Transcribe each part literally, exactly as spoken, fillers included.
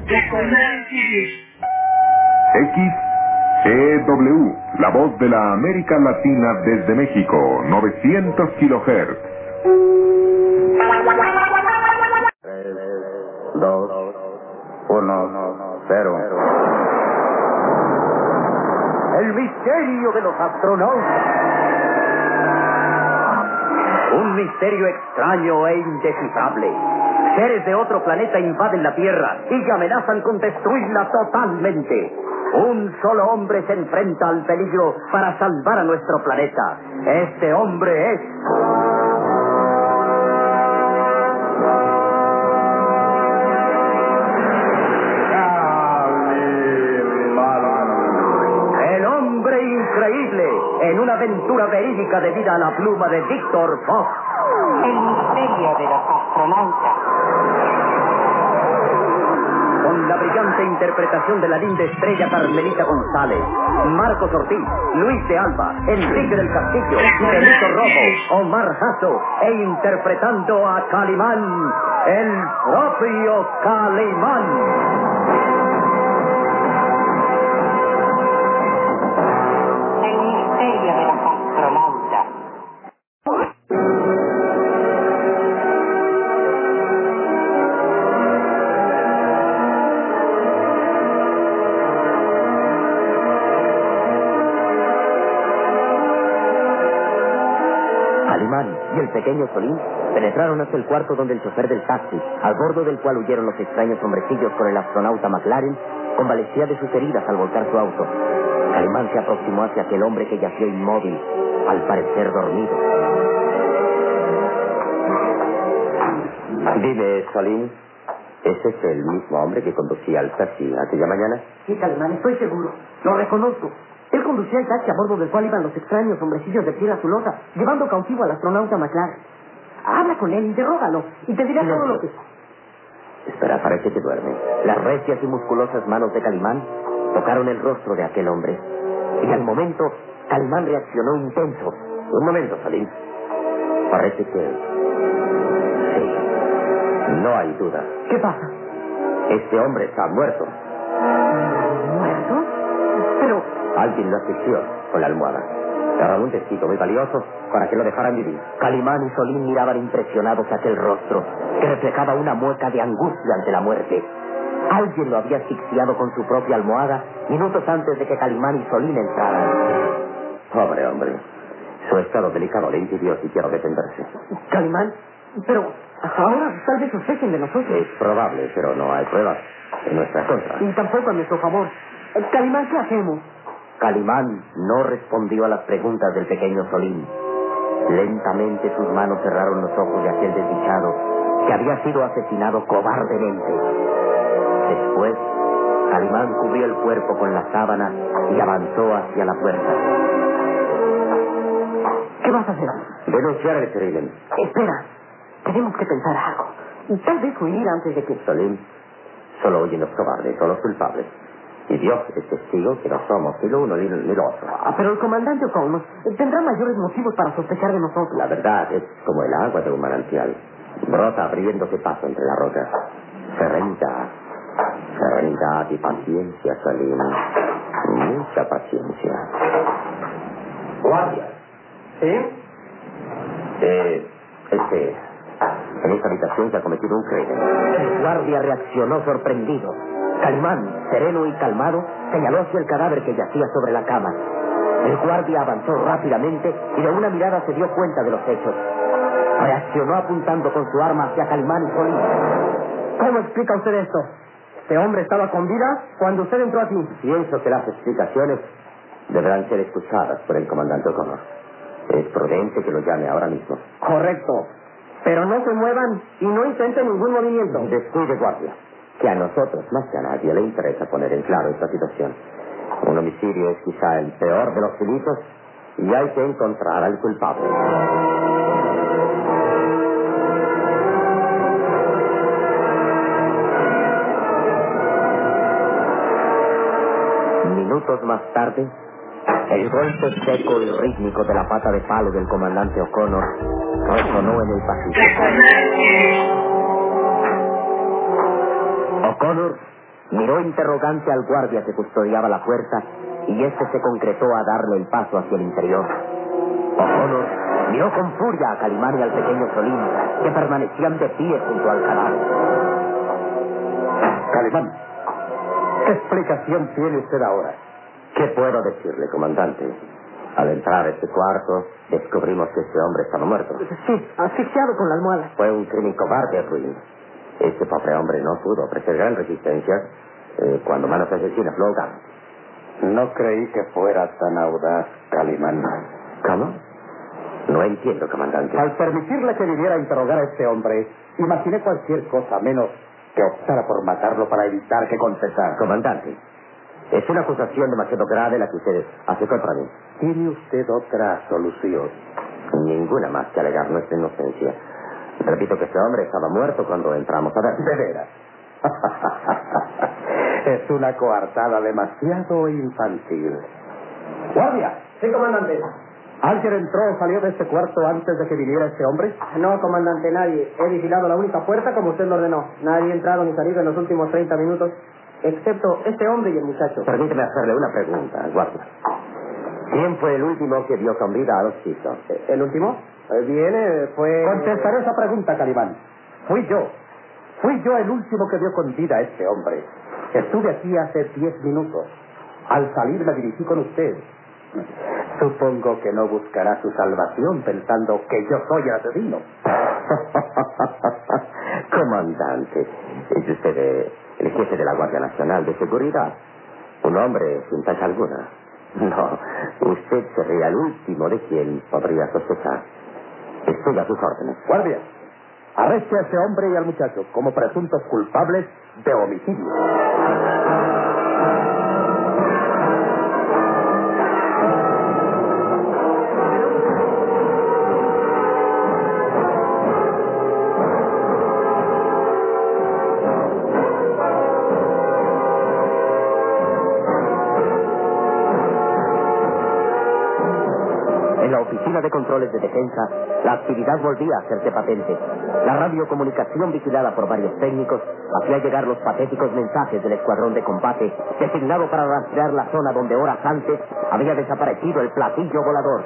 X E W, la voz de la América Latina desde México, novecientos kilohertz. tres, dos, uno, cero. El misterio de los astronautas. Un misterio extraño e indescifrable. Seres de otro planeta invaden la Tierra y amenazan con destruirla totalmente. Un solo hombre se enfrenta al peligro para salvar a nuestro planeta. Este hombre es... el hombre increíble, en una aventura verídica debida a la pluma de Víctor Fox. El misterio de los astronautas. Con la brillante interpretación de la linda estrella Carmelita González, Marcos Ortiz, Luis de Alba, Enrique del Castillo, Benito Rojo, Omar Jasso, e interpretando a Calimán, el propio Calimán. El misterio de los astronautas. Calimán y el pequeño Solín penetraron hasta el cuarto donde el chofer del taxi, al bordo del cual huyeron los extraños hombrecillos con el astronauta McLaren, convalecía de sus heridas al volcar su auto. Calimán se aproximó hacia aquel hombre que yació inmóvil, al parecer dormido. Dime, Solín, ¿ese es el mismo hombre que conducía el taxi aquella mañana? Sí, Calimán, estoy seguro. Lo reconozco. Él conducía el taxi a bordo del cual iban los extraños hombrecillos de piel azulosa, llevando cautivo al astronauta McLaren. Habla con él, interrógalo, y te dirá todo lo que... Espera, parece que duerme. Las recias y musculosas manos de Calimán tocaron el rostro de aquel hombre. Y al momento, Calimán reaccionó intenso. Un momento, Solín. Parece que... sí. No hay duda. ¿Qué pasa? Este hombre está muerto. ¿Muerto? Pero... Alguien lo asfixió con la almohada. Era un testigo muy valioso para que lo dejaran vivir. Calimán y Solín miraban impresionados aquel rostro que reflejaba una mueca de angustia ante la muerte. Alguien lo había asfixiado con su propia almohada minutos antes de que Calimán y Solín entraran. Pobre hombre. Su estado delicado le impidió siquiera defenderse. Calimán, pero ahora tal vez sospechen de nosotros. Es probable, pero no hay pruebas en nuestra contra. Y tampoco a nuestro favor. Calimán, ¿qué hacemos? Calimán no respondió a las preguntas del pequeño Solín. Lentamente sus manos cerraron los ojos de aquel desdichado que había sido asesinado cobardemente. Después, Calimán cubrió el cuerpo con la sábana y avanzó hacia la puerta. ¿Qué vas a hacer? Denunciar el crimen. Espera, tenemos que pensar algo. Tal vez huir antes de que... Solín, solo oyen los cobardes, son los culpables. Y Dios es testigo que no somos ni lo uno ni lo, ni lo otro. Ah, pero el comandante O'Connor tendrá mayores motivos para sospechar de nosotros. La verdad es como el agua de un manantial. Brota abriéndose paso entre las rocas. Serenidad. Serenidad y paciencia, Solín. Mucha paciencia. Guardia. ¿Sí? Eh, este... En esta habitación se ha cometido un crimen. El guardia reaccionó sorprendido. Calimán, sereno y calmado, señaló hacia el cadáver que yacía sobre la cama. El guardia avanzó rápidamente y de una mirada se dio cuenta de los hechos. Reaccionó apuntando con su arma hacia Calimán y Solín. ¿Cómo explica usted esto? ¿Este hombre estaba con vida cuando usted entró aquí? Pienso que las explicaciones deberán ser escuchadas por el comandante O'Connor. Es prudente que lo llame ahora mismo. Correcto. Pero no se muevan y no intenten ningún movimiento. Descuide, guardia, que a nosotros más que a nadie le interesa poner en claro esta situación. Un homicidio es quizá el peor de los delitos y hay que encontrar al culpable. Minutos más tarde, el golpe seco y rítmico de la pata de palo del comandante O'Connor resonó en el pasillo. O'Connor Miró interrogante al guardia que custodiaba la puerta y este se concretó a darle el paso hacia el interior. O'Connor miró con furia a Calimán y al pequeño Solín, que permanecían de pie junto al cadáver. Calimán, ¿qué explicación tiene usted ahora? ¿Qué puedo decirle, comandante? Al entrar a este cuarto, descubrimos que este hombre estaba muerto. Sí, asfixiado con la almohada. Fue un crimen cobarde, Ruin. Este pobre hombre no pudo ofrecer gran resistencia eh, cuando manos asesinas lo ahogaron. No creí que fuera tan audaz, Calimán. ¿Cómo? No entiendo, comandante. Al permitirle que viniera a interrogar a este hombre, imaginé cualquier cosa menos que optara por matarlo para evitar que confesara. Comandante, es una acusación demasiado grave la que usted hace contra mí. ¿Tiene usted otra solución? Ninguna más que alegar nuestra inocencia. Repito que este hombre estaba muerto cuando entramos a ver. De veras. Es una coartada demasiado infantil. ¡Guardia! Sí, comandante. ¿Alguien entró o salió de este cuarto antes de que viniera este hombre? No, comandante, nadie. He vigilado la única puerta como usted lo ordenó. Nadie ha entrado ni salido en los últimos treinta minutos, excepto este hombre y el muchacho. Permíteme hacerle una pregunta, guardia. ¿Quién fue el último que vio con vida a los chicos? ¿El último? Eh, bien, eh, fue... Contestaré esa pregunta, Calimán. Fui yo. Fui yo el último que vio con vida a este hombre. Estuve aquí hace diez minutos. Al salir me dirigí con usted. Supongo que no buscará su salvación pensando que yo soy el asesino. Comandante, es usted eh, el jefe de la Guardia Nacional de Seguridad. Un hombre sin tacha alguna. No, usted sería el último de quien podría sospechar. Estoy a sus órdenes. Guardia, arreste a ese hombre y al muchacho como presuntos culpables de homicidio. En la oficina de controles de defensa, la actividad volvía a hacerse patente. La radiocomunicación vigilada por varios técnicos hacía llegar los patéticos mensajes del escuadrón de combate designado para rastrear la zona donde horas antes había desaparecido el platillo volador.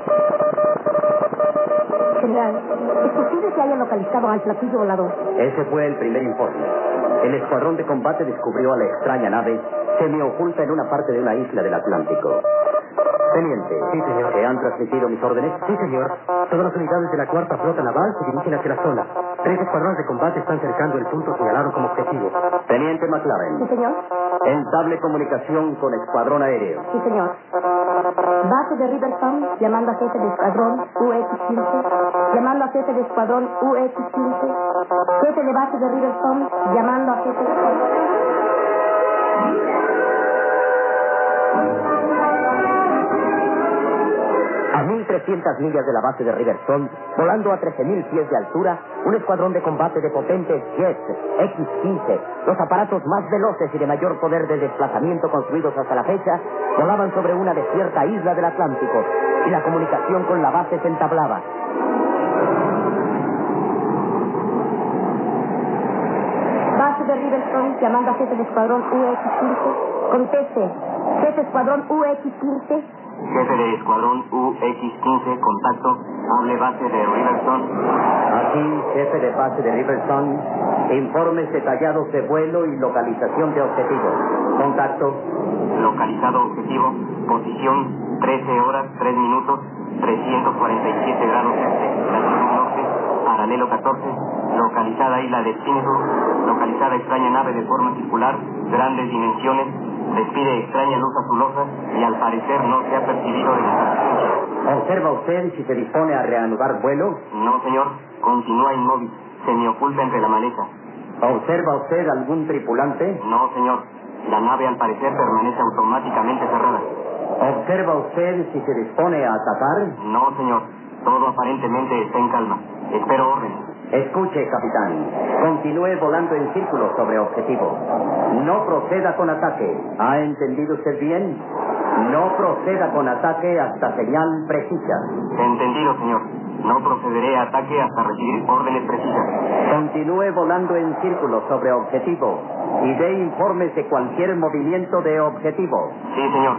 General, ¿es posible que haya localizado al platillo volador? Ese fue el primer informe. El escuadrón de combate descubrió a la extraña nave semioculta en una parte de una isla del Atlántico. Teniente. Sí, señor. ¿Se han transmitido mis órdenes? Sí, señor. Todas las unidades de la cuarta flota naval se dirigen hacia la zona. Tres escuadrones de combate están cercando el punto señalado como objetivo. Teniente Sí, McLaren. señor. Entable comunicación con escuadrón aéreo. Sí, señor. Base de Riverstone, llamando a jefe de escuadrón U X quince. Llamando a jefe de escuadrón U X quince. Jefe de base de Riverstone, llamando a jefe de... A mil trescientas millas de la base de Riverstone, volando a trece mil pies de altura, un escuadrón de combate de potentes jets X quince, los aparatos más veloces y de mayor poder de desplazamiento construidos hasta la fecha, volaban sobre una desierta isla del Atlántico y la comunicación con la base se entablaba. Base de Riverstone, llamando a jefe de escuadrón U X quince. Conteste. Jefe escuadrón U X quince. Jefe de escuadrón U X quince, contacto, hable base de Riverstone. Aquí, jefe de base de Riverstone, informes detallados de vuelo y localización de objetivos. Contacto. Localizado objetivo, posición trece horas, tres minutos, trescientos cuarenta y siete grados este, latitud norte, paralelo catorce, localizada isla de Pinnacle, localizada extraña nave de forma circular, grandes dimensiones, despide extraña luz azulosa y al parecer no se ha percibido de la presencia. ¿Observa usted si se dispone a reanudar vuelo? No, señor, continúa inmóvil, se me oculta entre la maleza. ¿Observa usted algún tripulante? No, señor, la nave al parecer permanece automáticamente cerrada. ¿Observa usted si se dispone a atacar? No, señor, todo aparentemente está en calma. Espero orden. Escuche, capitán. Continúe volando en círculo sobre objetivo. No proceda con ataque. ¿Ha entendido usted bien? No proceda con ataque hasta señal precisa. Entendido, señor. No procederé a ataque hasta recibir órdenes precisas. Continúe volando en círculo sobre objetivo. y dé informes de cualquier movimiento de objetivo. Sí, señor.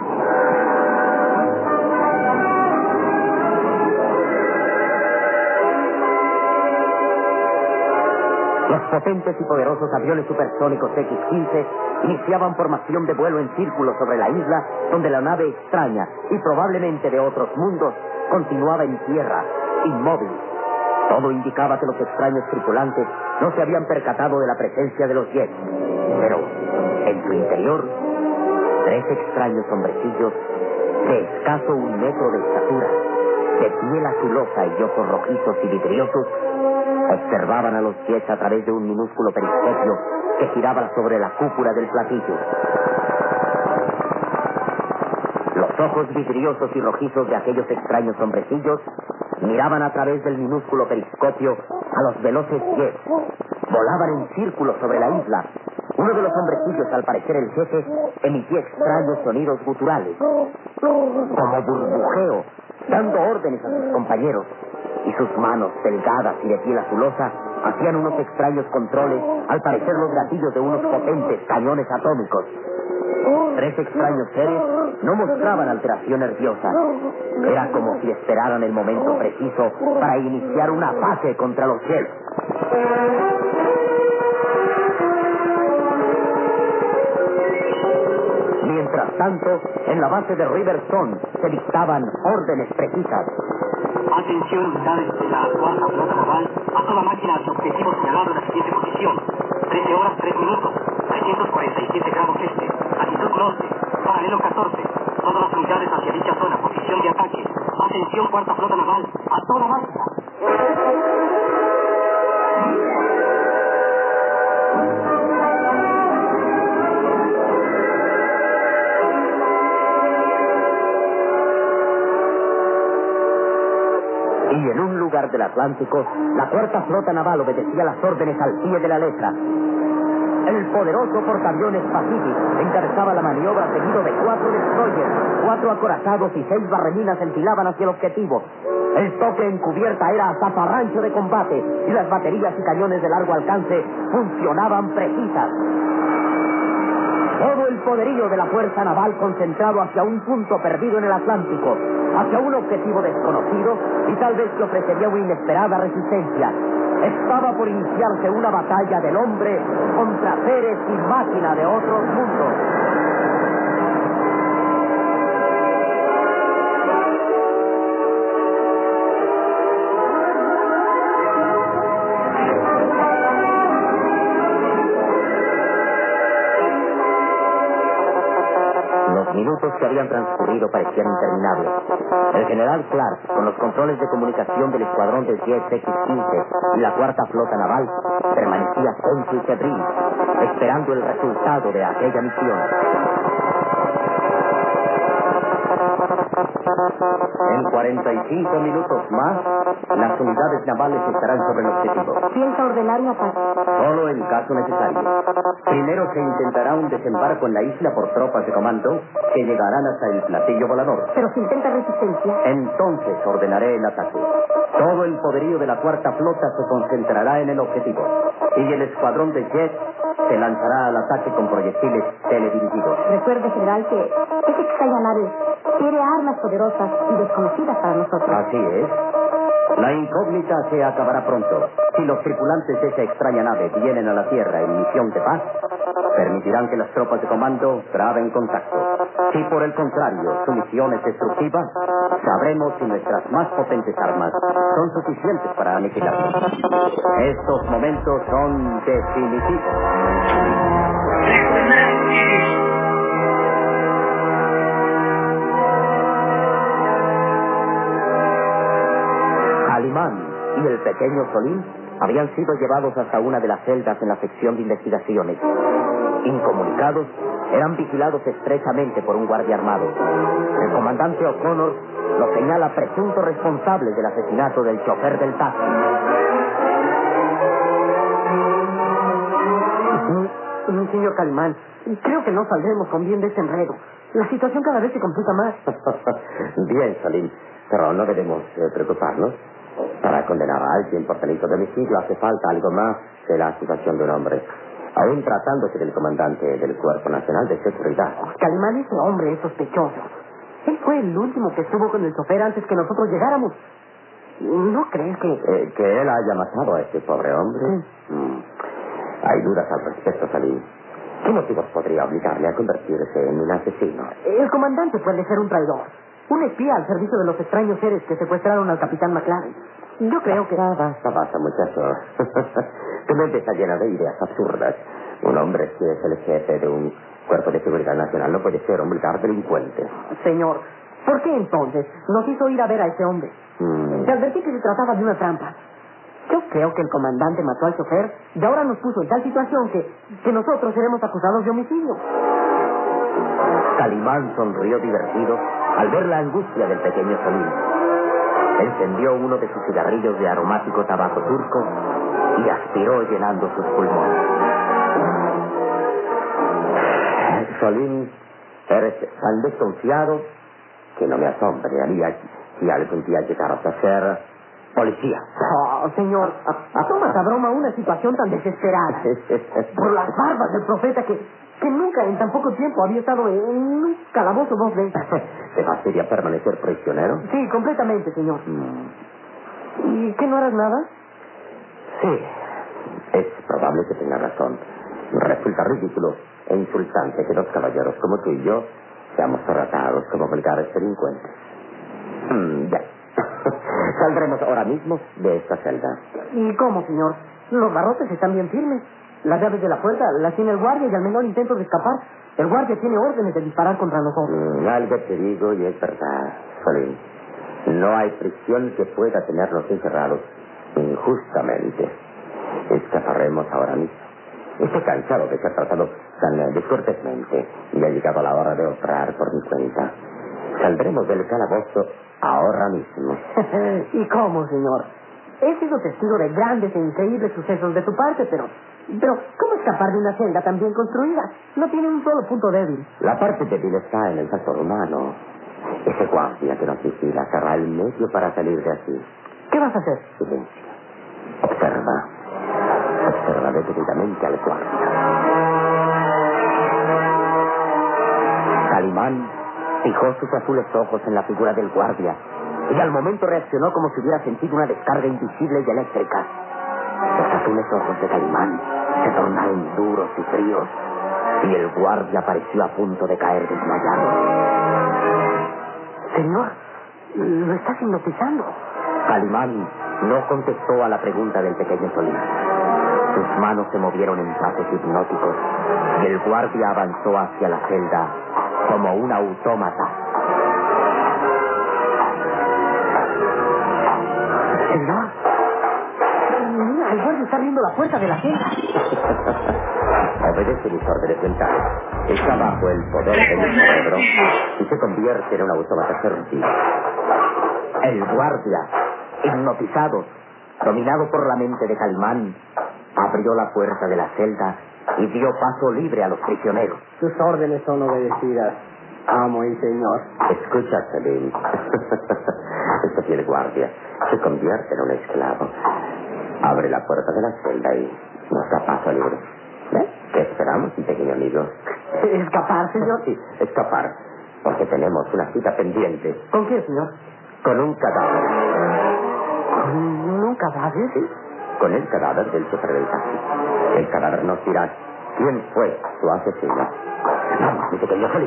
Los potentes y poderosos aviones supersónicos equis quince iniciaban formación de vuelo en círculo sobre la isla, donde la nave extraña, y probablemente de otros mundos, continuaba en tierra, inmóvil. Todo indicaba que los extraños tripulantes no se habían percatado de la presencia de los jets. Pero, en su interior, tres extraños hombrecillos de escaso un metro de estatura, de piel azulosa y ojos rojizos y vidriosos, observaban a los jets a través de un minúsculo periscopio que giraba sobre la cúpula del platillo. Los ojos vidriosos y rojizos de aquellos extraños hombrecillos miraban a través del minúsculo periscopio a los veloces jets. Volaban en círculo sobre la isla. Uno de los hombrecillos, al parecer el jefe, emitía extraños sonidos guturales, como burbujeo, dando órdenes a sus compañeros. Y sus manos, delgadas y de piel azulosa, hacían unos extraños controles, al parecer los gatillos de unos potentes cañones atómicos. Tres extraños seres no mostraban alteración nerviosa. Era como si esperaran el momento preciso para iniciar un ataque contra los jets. Mientras tanto, en la base de Riverstone se dictaban órdenes precisas. Atención, unidades de la cuarta flota naval, a toda máquina hacia objetivo señalado en la siguiente posición. trece horas, tres minutos, trescientos cuarenta y siete grados este, altitud norte, paralelo catorce. Todas las unidades hacia dicha zona, posición de ataque. Atención, cuarta flota naval, a toda máquina. Y en un lugar del Atlántico, la cuarta flota naval obedecía las órdenes al pie de la letra. El poderoso portaaviones Pacific encabezaba la maniobra seguido de cuatro destroyers, cuatro acorazados y seis barreminas enfilaban hacia el objetivo. El toque en cubierta era zafarrancho de combate y las baterías y cañones de largo alcance funcionaban precisas. Todo el poderío de la fuerza naval concentrado hacia un punto perdido en el Atlántico, hacia un objetivo desconocido y tal vez que ofrecería una inesperada resistencia. Estaba por iniciarse una batalla del hombre contra seres y máquina de otros mundos. Los minutos que habían transcurrido parecían interminables. El general Clark, con los controles de comunicación del escuadrón de jets equis quince y la cuarta flota naval, permanecía tenso y febril, esperando el resultado de aquella misión. En cuarenta y cinco minutos más, las unidades navales estarán sobre el objetivo. ¿Piensa ordenar un ataque? Solo en caso necesario. Primero se intentará un desembarco en la isla por tropas de comando que llegarán hasta el platillo volador. Pero si intenta resistencia. Entonces ordenaré el ataque. Todo el poderío de la cuarta flota se concentrará en el objetivo. Y el escuadrón de jets se lanzará al ataque con proyectiles teledirigidos. Recuerde, general, que esa extraña nave tiene armas poderosas y desconocidas para nosotros. Así es. La incógnita se acabará pronto. Si los tripulantes de esa extraña nave vienen a la Tierra en misión de paz, permitirán que las tropas de comando traben contacto. Si por el contrario su misión es destructiva, sabremos si nuestras más potentes armas son suficientes para aniquilarlos. Estos momentos son definitivos. Calimán y el pequeño Solín habían sido llevados hasta una de las celdas en la sección de investigaciones. Incomunicados, eran vigilados estrechamente por un guardia armado. El comandante O'Connor los señala presuntos responsables del asesinato del chofer del taxi. Mm, señor Calimán, creo que no saldremos con bien de este enredo. La situación cada vez se complica más. Bien, Solín, pero no debemos eh, preocuparnos. Para condenar a alguien por delito de homicidio hace falta algo más que la acusación de un hombre. aún tratándose del comandante del Cuerpo Nacional de Seguridad. Calimán, ese hombre es sospechoso. Él fue el último que estuvo con el chofer antes que nosotros llegáramos. ¿No crees que...? Eh, ¿Que él haya matado a este pobre hombre? Sí. Mm. Hay dudas al respecto, Salim. ¿Qué motivos podría obligarle a convertirse en un asesino? El comandante puede ser un traidor. Un espía al servicio de los extraños seres que secuestraron al capitán McLaren. Yo creo que... Basta, basta, basta, muchacho. Tu mente está llena de ideas absurdas. Un hombre que es el jefe de un cuerpo de seguridad nacional no puede ser un vulgar delincuente. Señor, ¿por qué entonces nos hizo ir a ver a ese hombre? Mm. Se advertí que se trataba de una trampa. Yo creo que el comandante mató al chofer y ahora nos puso en tal situación que, que nosotros seremos acusados de homicidio. Calimán sonrió divertido al ver la angustia del pequeño Solín. Encendió uno de sus cigarrillos de aromático tabaco turco y aspiró llenando sus pulmones. Solín, eres tan desconfiado que no me asombraría si algún día llegaras a ser policía. Oh, señor, tomas a broma una situación tan desesperada. Por las barbas del profeta que, que nunca en tan poco tiempo había estado en un calabozo dos veces. ¿Te fastidia permanecer prisionero? Sí, completamente, señor. Mm. ¿Y qué, no harás nada? Sí, es probable que tenga razón. Resulta ridículo e insultante que dos caballeros como tú y yo seamos tratados como vulgares delincuentes. Mm, ya. Saldremos ahora mismo de esta celda. ¿Y cómo, señor? Los barrotes están bien firmes. Las llaves de la puerta las tiene el guardia y al menor intento de escapar, el guardia tiene órdenes de disparar contra nosotros. Mm, algo te digo y es verdad, Solín. No hay prisión que pueda tenernos encerrados injustamente. Escaparemos ahora mismo. Estoy cansado de ser tratado tan eh, descortésmente y ha llegado la hora de obrar por mi cuenta. Saldremos del calabozo ahora mismo. ¿Y cómo, señor? He sido testigo de grandes e increíbles sucesos de tu parte, pero... Pero, ¿cómo escapar de una celda tan bien construida? No tiene un solo punto débil. La parte débil está en el factor humano. Ese guardia que nos vigila cerrará el medio para salir de aquí. ¿Qué vas a hacer? Silencio. Observa. Observa detenidamente al guardia. Calimán fijó sus azules ojos en la figura del guardia y al momento reaccionó como si hubiera sentido una descarga invisible y eléctrica. Los azules ojos de Calimán se tornaron duros y fríos y el guardia pareció a punto de caer desmayado. Señor, lo estás hipnotizando. Calimán no contestó a la pregunta del pequeño Solín. Sus manos se movieron en pasos hipnóticos y el guardia avanzó hacia la celda como un autómata. Señor, mira, el guardia está abriendo la puerta de la celda. Obedece mis órdenes mentales. Está bajo el poder de mi cerebro y se convierte en un autómata servil. El guardia, hipnotizado, dominado por la mente de Calimán, abrió la puerta de la celda y dio paso libre a los prisioneros. Sus órdenes son obedecidas, amo y señor. Escucha, Selim. Este fiel guardia se convierte en un esclavo. Abre la puerta de la celda y nos da paso libre. ¿Eh? ¿Qué esperamos, mi pequeño amigo? ¿Escapar, señor? Sí, escapar. Porque tenemos una cita pendiente. ¿Con quién, señor? Con un cadáver. ¿Con un cadáver? Sí, con el cadáver del chofer del taxi. El cadáver nos dirá quién fue su asesino. Vamos, mi pequeño Solín.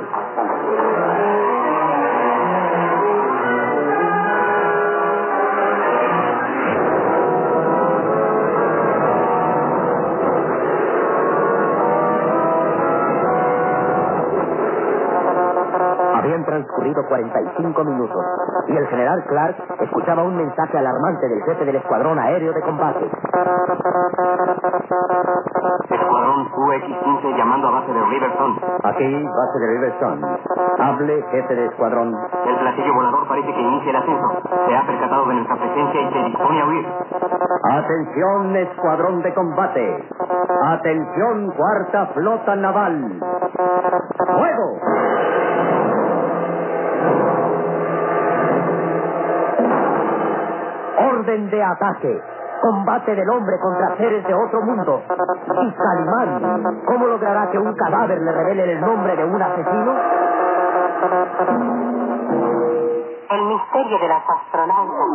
Habían transcurrido cuarenta y cinco minutos y el general Clark escuchaba un mensaje alarmante del jefe del escuadrón aéreo de combate. Escuadrón U X quince llamando a base de Riverstone. Aquí, base de Riverstone. Hable, jefe de escuadrón. El platillo volador parece que inicia el ascenso. Se ha percatado de nuestra presencia y se dispone a huir. Atención, escuadrón de combate. Atención, cuarta flota naval. ¡Fuego! Orden de ataque. Combate del hombre contra seres de otro mundo. Y Calimán, ¿cómo logrará que un cadáver le revele el nombre de un asesino? El misterio de las astronautas.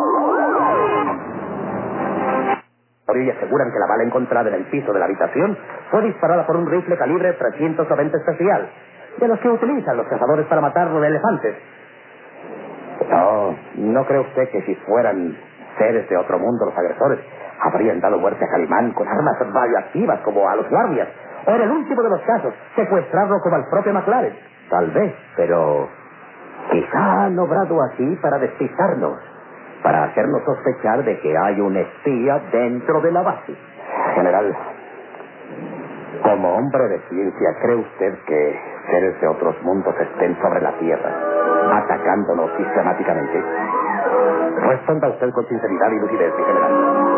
Y aseguran que la bala encontrada en el piso de la habitación fue disparada por un rifle calibre trescientos noventa especial, de los que utilizan los cazadores para matar los elefantes. No, ¿no cree usted que si fueran seres de otro mundo los agresores habrían dado muerte a Calimán con armas radioactivas como a los guardias? O en el último de los casos, secuestrarlo como al propio McLaren. Tal vez, pero quizá han obrado así para despistarnos, para hacernos sospechar de que hay un espía dentro de la base. General, como hombre de ciencia, ¿cree usted que seres de otros mundos estén sobre la Tierra, atacándonos sistemáticamente? Responda usted con sinceridad y lucidez, mi general.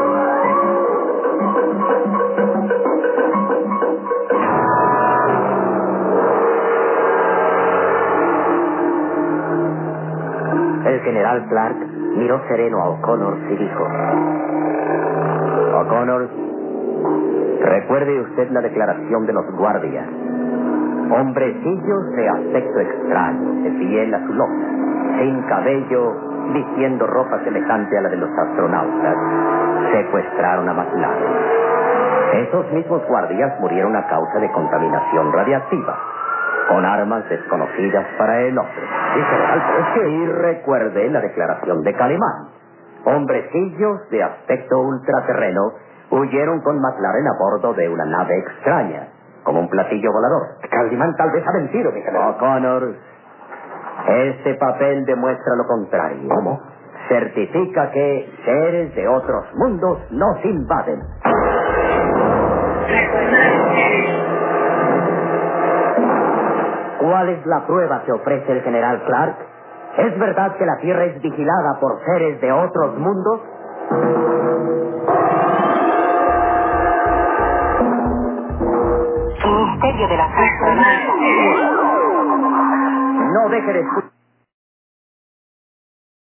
El general Clark miró sereno a O'Connor y dijo: O'Connor, recuerde usted la declaración de los guardias. Hombrecillos de aspecto extraño, de piel azulosa, sin cabello, vistiendo ropa semejante a la de los astronautas, secuestraron a McLaren. Esos mismos guardias murieron a causa de contaminación radiactiva, con armas desconocidas para el hombre. Sí, general, pero es que... Y recuerde la declaración de Calimán. Hombrecillos de aspecto ultraterreno huyeron con McLaren a bordo de una nave extraña, como un platillo volador. Calimán tal vez ha mentido, mi general. O'Connor, este papel demuestra lo contrario. ¿Cómo? Certifica que seres de otros mundos nos invaden. ¿Cuál es la prueba que ofrece el general Clark? ¿Es verdad que la Tierra es vigilada por seres de otros mundos? El misterio de las astronautas. No deje de escuchar.